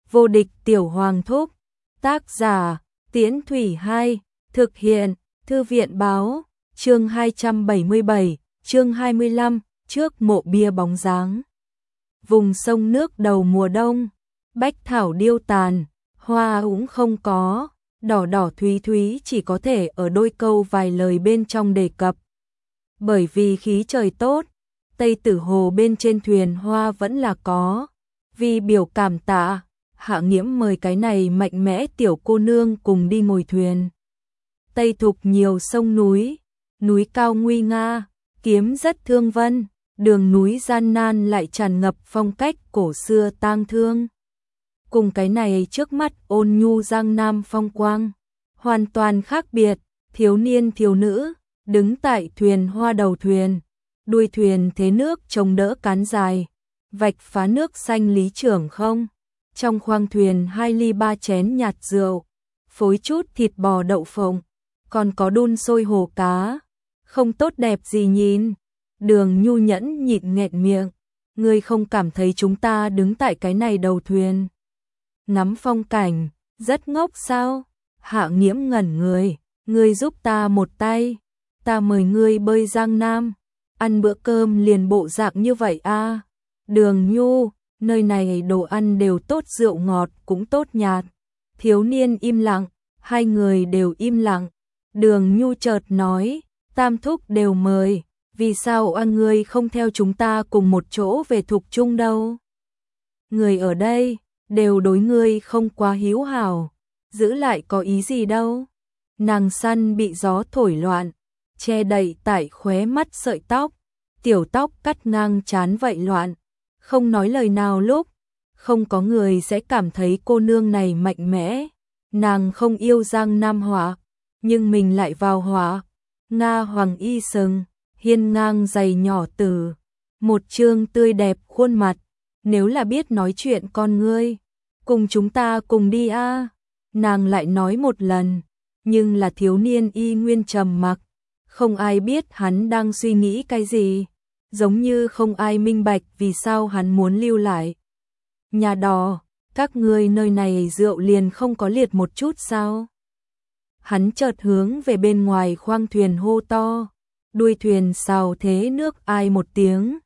Vô địch tiểu hoàng thúc. Tác giả Tiễn Thủy 2. Thực hiện Thư viện báo. Chương 277, chương 25, trước mộ bia bóng dáng. Vùng sông nước đầu mùa đông, bách thảo điêu tàn, hoa cũng không có, đỏ đỏ thúy thúy chỉ có thể ở đôi câu vài lời bên trong đề cập. Bởi vì khí trời tốt, Tây Tử Hồ bên trên thuyền hoa vẫn là có. Vì biểu cảm tạ, Hạ Nghiễm mời cái này mạnh mẽ tiểu cô nương cùng đi ngồi thuyền. Tây Thục nhiều sông núi, núi cao nguy nga, kiếm rất thương vân, đường núi gian nan lại tràn ngập phong cách cổ xưa tang thương. Cùng cái này trước mắt ôn nhu giang nam phong quang, hoàn toàn khác biệt, thiếu niên thiếu nữ, đứng tại thuyền hoa đầu thuyền, đuôi thuyền thế nước chống đỡ cán dài, vạch phá nước xanh lý trưởng không. Trong khoang thuyền 2 ly 3 chén nhạt rượu, phối chút thịt bò đậu phộng, còn có đun sôi hồ cá, không tốt đẹp gì nhìn. Đường Nhu nhẫn nhịn nghẹn miệng, ngươi không cảm thấy chúng ta đứng tại cái này đầu thuyền ngắm phong cảnh, rất ngốc sao? Hạ Nghiễm ngẩn người, ngươi giúp ta một tay, ta mời ngươi bơi Giang Nam, ăn bữa cơm liền bộ dạng như vậy a. Đường Nhu, nơi này đồ ăn đều tốt, rượu ngọt cũng tốt nhạt. Thiếu niên im lặng, hai người đều im lặng. Đường Nhu chợt nói, tam thúc đều mời, vì sao ăn ngươi không theo chúng ta cùng một chỗ về Thục Trung đâu? Người ở đây đều đối ngươi không quá hiếu hảo, giữ lại có ý gì đâu? Nàng săn bị gió thổi loạn, che đậy tại khóe mắt sợi tóc, tiểu tóc cắt ngang trán vậy loạn, không nói lời nào lúc, không có người sẽ cảm thấy cô nương này mạnh mẽ. Nàng không yêu Giang Nam họa, nhưng mình lại vào họa. Nga hoàng y sừng, hiên ngang giày nhỏ tử, một trương tươi đẹp khuôn mặt, nếu là biết nói chuyện con ngươi, cùng chúng ta cùng đi a. Nàng lại nói một lần, nhưng là thiếu niên y nguyên trầm mặc, không ai biết hắn đang suy nghĩ cái gì, giống như không ai minh bạch vì sao hắn muốn lưu lại. Nhà đò, các ngươi nơi này rượu liền không có liệt một chút sao? Hắn chợt hướng về bên ngoài khoang thuyền hô to, đuôi thuyền xào thế nước ai một tiếng.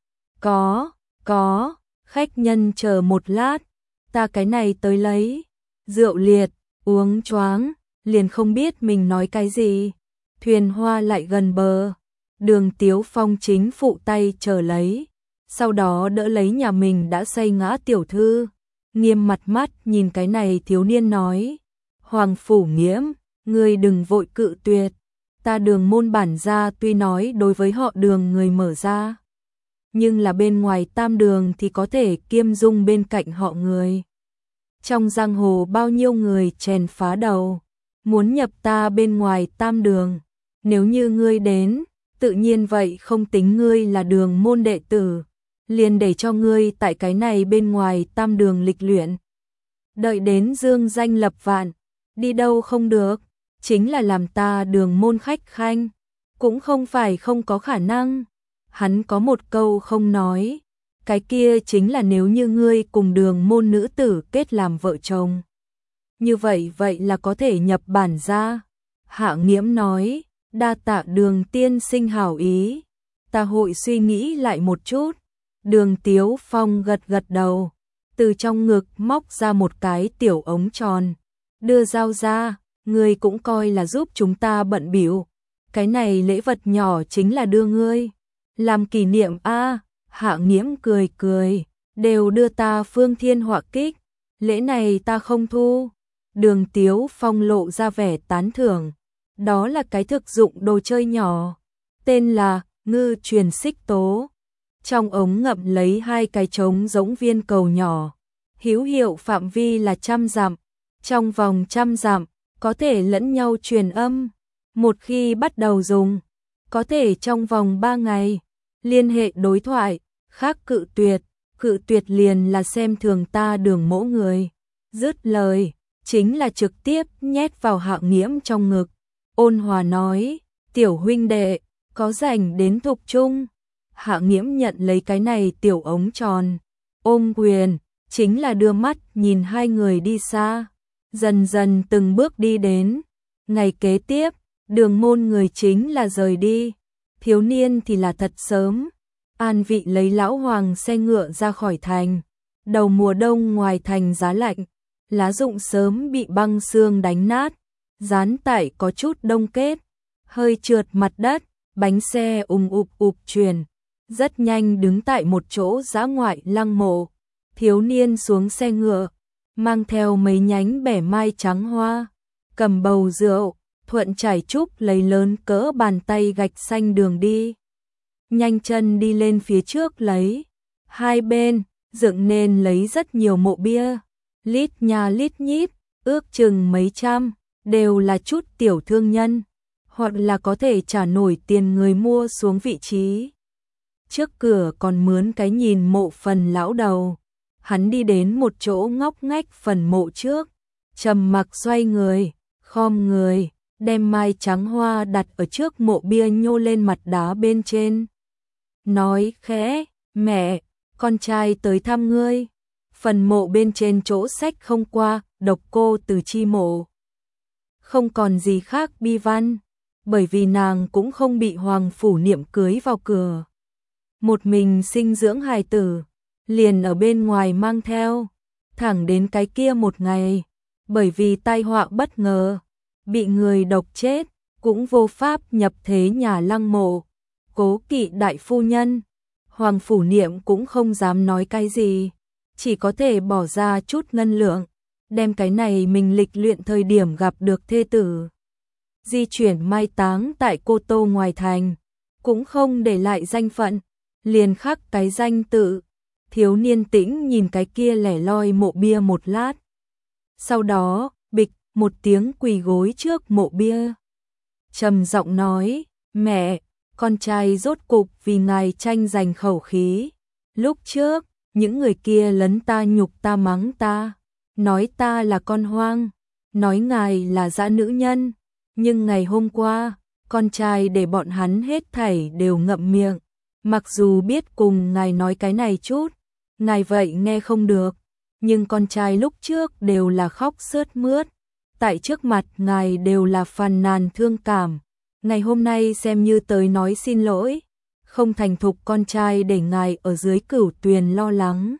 Có, khách nhân chờ một lát, ta cái này tới lấy. Rượu liệt, uống choáng, liền không biết mình nói cái gì. Thuyền hoa lại gần bờ, Đường Tiếu Phong chính phụ tay chờ lấy, sau đó đỡ lấy nhà mình đã say ngã tiểu thư, nghiêm mặt mắt nhìn cái này thiếu niên nói, Hoàng Phủ Nghiễm, ngươi đừng vội cự tuyệt, ta Đường môn bản gia tuy nói đối với họ Đường người mở ra, nhưng là bên ngoài tam đường thì có thể kiêm dung bên cạnh họ người. Trong giang hồ bao nhiêu người chèn phá đầu, muốn nhập ta bên ngoài tam đường, nếu như ngươi đến, tự nhiên vậy không tính ngươi là Đường môn đệ tử, liền để cho ngươi tại cái này bên ngoài tam đường lịch luyện. Đợi đến dương danh lập vạn, đi đâu không được, chính là làm ta Đường môn khách khanh, cũng không phải không có khả năng. Hắn có một câu không nói, cái kia chính là nếu như ngươi cùng Đường môn nữ tử kết làm vợ chồng. Như vậy là có thể nhập bản gia. Hạ Nghiễm nói, đa tạ Đường tiên sinh hảo ý, ta hội suy nghĩ lại một chút. Đường Tiếu Phong gật gật đầu, từ trong ngực móc ra một cái tiểu ống tròn, đưa dao ra, ngươi cũng coi là giúp chúng ta bận bịu. Cái này lễ vật nhỏ chính là đưa ngươi làm kỷ niệm a. Hạ Nghiễm cười, đều đưa ta Phương Thiên Họa Kích, lễ này ta không thu. Đường Tiếu Phong lộ ra vẻ tán thưởng, đó là cái thực dụng đồ chơi nhỏ, tên là Ngư Truyền Xích Tố. Trong ống ngậm lấy 2 cái trống giống viên cầu nhỏ, hữu hiệu phạm vi là 100 dặm, trong vòng 100 dặm có thể lẫn nhau truyền âm. Một khi bắt đầu dùng, có thể trong vòng 3 ngày liên hệ đối thoại, khác cự tuyệt liền là xem thường ta Đường mỗ người. Dứt lời, chính là trực tiếp nhét vào Hạ Nghiễm trong ngực, ôn hòa nói, tiểu huynh đệ, có rảnh đến Thục Trung. Hạ Nghiễm nhận lấy cái này tiểu ống tròn, ôm quyền, chính là đưa mắt nhìn hai người đi xa, dần dần từng bước đi đến. Ngày kế tiếp, Đường Môn người chính là rời đi, thiếu niên thì là thật sớm. An Vị lấy lão hoàng xe ngựa ra khỏi thành. Đầu mùa đông ngoài thành giá lạnh, lá rụng sớm bị băng sương đánh nát, dán tải có chút đông kết, hơi trượt mặt đất, bánh xe ùp chuyển, rất nhanh đứng tại một chỗ dã ngoại lăng mộ. Thiếu niên xuống xe ngựa, mang theo mấy nhánh bẻ mai trắng hoa, cầm bầu rượu, thuận trải trúc lấy lớn cỡ bàn tay gạch xanh đường đi. Nhanh chân đi lên phía trước lấy, hai bên dựng nên lấy rất nhiều mộ bia, lít nhà lít nhít, ước chừng mấy trăm, đều là chút tiểu thương nhân, hoặc là có thể trả nổi tiền người mua xuống vị trí. Trước cửa còn mướn cái nhìn mộ phần lão đầu. Hắn đi đến một chỗ ngóc ngách phần mộ trước, trầm mặc xoay người, khom người, đem mai trắng hoa đặt ở trước mộ bia nhô lên mặt đá bên trên. Nói khẽ, mẹ, con trai tới thăm ngươi. Phần mộ bên trên chỗ sách không qua, độc cô từ chi mộ. Không còn gì khác bi văn, bởi vì nàng cũng không bị hoàng phủ niệm cưới vào cửa. Một mình sinh dưỡng hài tử, liền ở bên ngoài mang theo, thẳng đến cái kia một ngày, bởi vì tai họa bất ngờ, bị người độc chết, cũng vô pháp nhập thế nhà lăng mộ. Cố Kỵ đại phu nhân, hoàng phủ niệm cũng không dám nói cái gì, chỉ có thể bỏ ra chút ngân lượng, đem cái này mình lịch luyện thời điểm gặp được thê tử. Di chuyển mai táng tại Cô Tô ngoài thành, cũng không để lại danh phận, liền khắc cái danh tự. Thiếu niên tĩnh nhìn cái kia lẻ loi mộ bia một lát. Sau đó, bịch, một tiếng quỳ gối trước mộ bia. Trầm giọng nói, mẹ, con trai rốt cục vì ngài tranh giành khẩu khí. Lúc trước, những người kia lấn ta nhục ta mắng ta, nói ta là con hoang, nói ngài là dã nữ nhân. Nhưng ngày hôm qua, con trai để bọn hắn hết thảy đều ngậm miệng. Mặc dù biết cùng ngài nói cái này chút, ngài vậy nghe không được, nhưng con trai lúc trước đều là khóc sướt mướt, tại trước mặt ngài đều là phàn nàn thương cảm, ngày hôm nay xem như tới nói xin lỗi, không thành thục con trai để ngài ở dưới cửu tuyền lo lắng.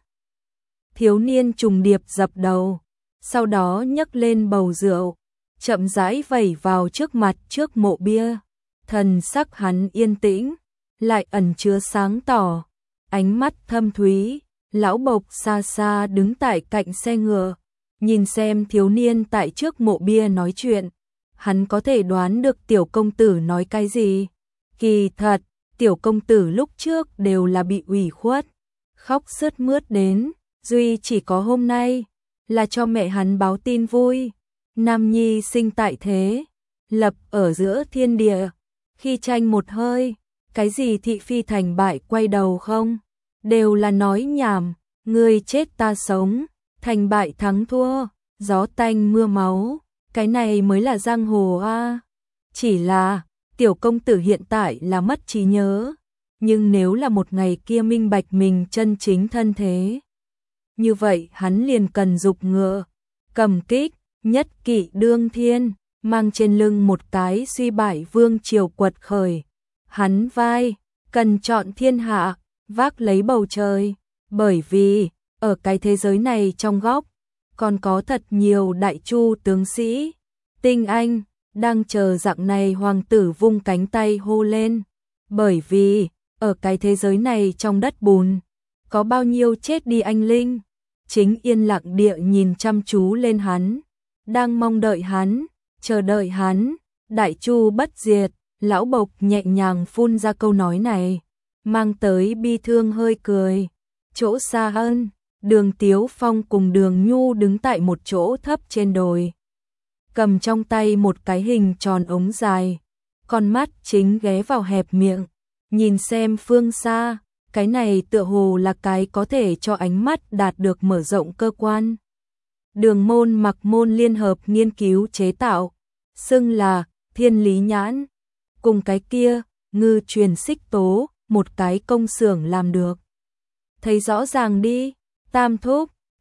Thiếu niên trùng điệp dập đầu, sau đó nhấc lên bầu rượu, chậm rãi vẩy vào trước mặt trước mộ bia, thần sắc hắn yên tĩnh, lại ẩn chứa sáng tỏ, ánh mắt thâm thúy. Lão Bộc xa xa đứng tại cạnh xe ngựa, nhìn xem thiếu niên tại trước mộ bia nói chuyện. Hắn có thể đoán được tiểu công tử nói cái gì. Kỳ thật, tiểu công tử lúc trước đều là bị ủy khuất, khóc sướt mướt đến, duy chỉ có hôm nay, là cho mẹ hắn báo tin vui. Nam nhi sinh tại thế, lập ở giữa thiên địa, khi tranh một hơi, cái gì thị phi thành bại quay đầu không? Đều là nói nhảm, ngươi chết ta sống, thành bại thắng thua, gió tanh mưa máu, cái này mới là giang hồ a. Chỉ là, tiểu công tử hiện tại là mất trí nhớ, nhưng nếu là một ngày kia minh bạch mình chân chính thân thế, như vậy hắn liền cần dục ngựa, cầm kích, nhất kỵ đương thiên, mang trên lưng một cái suy bại vương triều quật khởi. Hắn vai, cần chọn thiên hạ, vác lấy bầu trời, bởi vì, ở cái thế giới này trong góc, còn có thật nhiều đại chu tướng sĩ, tinh anh, đang chờ dạng này hoàng tử vung cánh tay hô lên, bởi vì, ở cái thế giới này trong đất bùn, có bao nhiêu chết đi anh linh, chính yên lặng địa nhìn chăm chú lên hắn, đang mong đợi hắn, chờ đợi hắn, đại chu bất diệt. Lão Bộc nhẹ nhàng phun ra câu nói này, mang tới bi thương hơi cười. Chỗ xa hơn, Đường Tiếu Phong cùng Đường Nhu đứng tại một chỗ thấp trên đồi, cầm trong tay một cái hình tròn ống dài, con mắt chính ghé vào hẹp miệng, nhìn xem phương xa, cái này tựa hồ là cái có thể cho ánh mắt đạt được mở rộng cơ quan. Đường Môn Mặc Môn liên hợp nghiên cứu chế tạo, xưng là Thiên Lý Nhãn. Cùng cái kia, Ngư Truyền Xích Tố, một cái công xưởng làm được. Thấy rõ ràng đi, Tam thúc,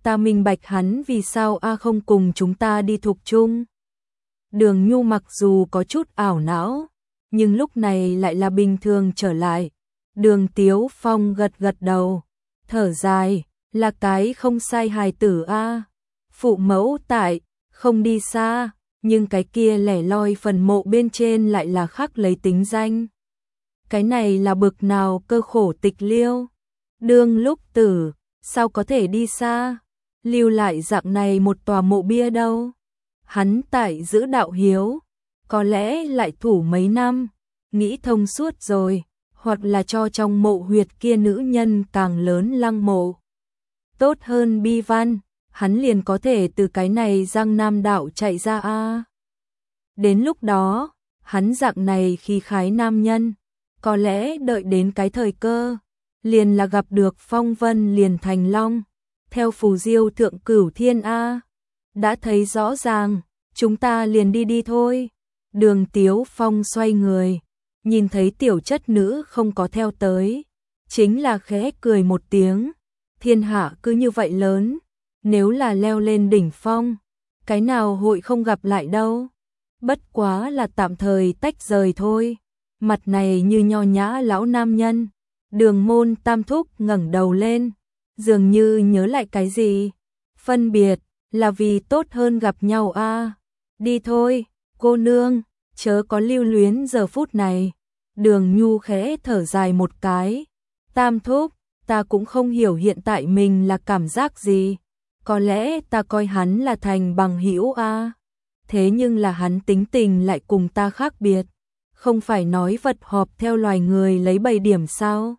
Ta minh bạch hắn vì sao không cùng chúng ta đi thục chung. Đường Nhu mặc dù có chút ảo não, nhưng lúc này lại là bình thường trở lại. Đường Tiếu Phong gật gật đầu, thở dài, là cái không sai hài tử Phụ mẫu tại, không đi xa, nhưng cái kia lẻ loi phần mộ bên trên lại là khắc lấy tính danh. Cái này là bực nào cơ khổ tịch liêu. Đương lúc tử, sao có thể đi xa, lưu lại dạng này một tòa mộ bia đâu. Hắn tại giữ đạo hiếu, có lẽ lại thủ mấy năm, nghĩ thông suốt rồi, hoặc là cho trong mộ huyệt kia nữ nhân càng lớn lăng mộ. Tốt hơn bi văn, hắn liền có thể từ cái này Giang Nam đạo chạy ra Đến lúc đó, hắn dạng này khi khái nam nhân, có lẽ đợi đến cái thời cơ, liền là gặp được phong vân liền thành long, theo phù diêu thượng cửu thiên Đã thấy rõ ràng, chúng ta liền đi đi thôi. Đường Tiếu Phong xoay người, nhìn thấy tiểu chất nữ không có theo tới, chính là khẽ cười một tiếng. Thiên hạ cứ như vậy lớn, nếu là leo lên đỉnh phong, cái nào hội không gặp lại đâu. Bất quá là tạm thời tách rời thôi. Mặt này như nho nhã lão nam nhân. Đường Môn Tam thúc ngẩng đầu lên, dường như nhớ lại cái gì. Phân biệt là vì tốt hơn gặp nhau Đi thôi, cô nương, chớ có lưu luyến giờ phút này. Đường Nhu khẽ thở dài một cái. Tam thúc, ta cũng không hiểu hiện tại mình là cảm giác gì. Có lẽ ta coi hắn là thành bằng hữu Thế nhưng là hắn tính tình lại cùng ta khác biệt. Không phải nói vật họp theo loài người lấy 7 điểm sao?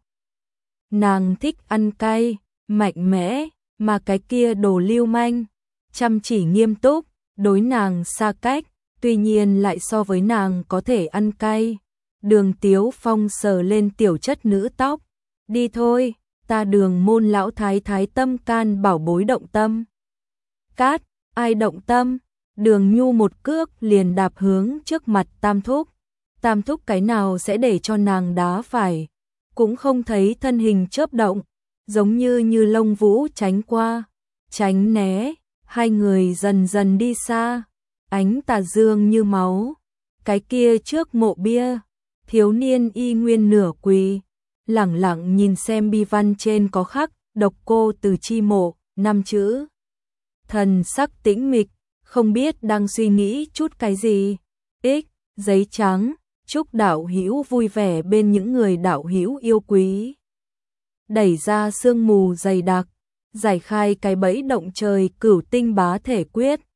Nàng thích ăn cay, mạnh mẽ, mà cái kia đồ lưu manh, chăm chỉ nghiêm túc, đối nàng xa cách, tuy nhiên lại so với nàng có thể ăn cay. Đường Tiếu Phong sờ lên tiểu chất nữ tóc. Đi thôi, ta Đường Môn lão thái thái tâm can bảo bối động tâm. Cát, ai động tâm? Đường Nhu một cước liền đạp hướng trước mặt Tam thúc. Tam thúc cái nào sẽ để cho nàng đá phải, cũng không thấy thân hình chớp động, giống như lông vũ tránh qua, tránh né, hai người dần dần đi xa, ánh tà dương như máu. Cái kia trước mộ bia, thiếu niên y nguyên nửa quỳ, lẳng lặng nhìn xem bi văn trên có khắc độc cô từ chi mộ, 5 chữ. Thần sắc tĩnh mịch, không biết đang suy nghĩ chút cái gì. Giấy trắng, chúc đạo hữu vui vẻ bên những người đạo hữu yêu quý. Đẩy ra sương mù dày đặc, giải khai cái bẫy động trời cửu tinh bá thể quyết.